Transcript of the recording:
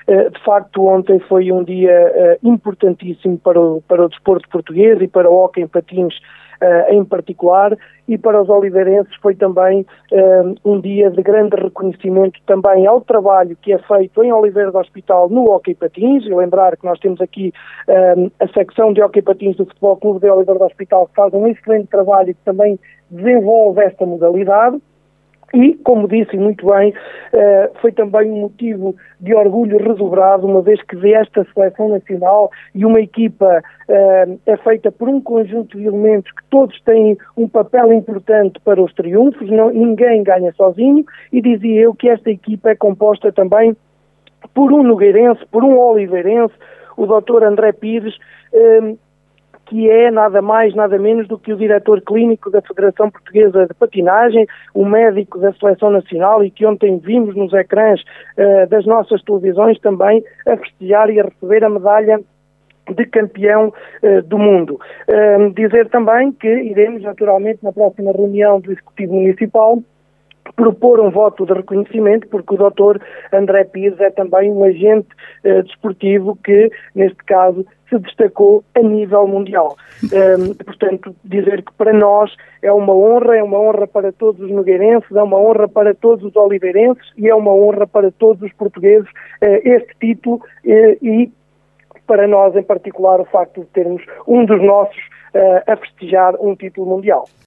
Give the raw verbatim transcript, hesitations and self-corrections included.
De facto, ontem foi um dia importantíssimo para o, para o desporto português e para o hóquei em patins Uh, em particular, e para os oliveirenses foi também uh, um dia de grande reconhecimento também ao trabalho que é feito em Oliveira do Hospital no hóquei patins, e lembrar que nós temos aqui uh, a secção de hóquei patins do Futebol Clube de Oliveira do Hospital, que faz um excelente trabalho e que também desenvolve esta modalidade. E, como disse muito bem, foi também um motivo de orgulho redobrado, uma vez que desta seleção nacional e uma equipa é feita por um conjunto de elementos que todos têm um papel importante para os triunfos, não, ninguém ganha sozinho, e dizia eu que esta equipa é composta também por um nogueirense, por um oliveirense, o doutor André Pires, que é nada mais, nada menos do que o diretor clínico da Federação Portuguesa de Patinagem, o médico da Seleção Nacional, e que ontem vimos nos ecrãs uh, das nossas televisões também a festejar e a receber a medalha de campeão uh, do mundo. Uh, dizer também que iremos, naturalmente, na próxima reunião do Executivo Municipal, propor um voto de reconhecimento, porque o doutor André Pires é também um agente uh, desportivo que, neste caso, se destacou a nível mundial. Um, portanto, dizer que para nós é uma honra, é uma honra para todos os nogueirenses, é uma honra para todos os oliveirenses e é uma honra para todos os portugueses uh, este título uh, e para nós em particular o facto de termos um dos nossos uh, a festejar um título mundial.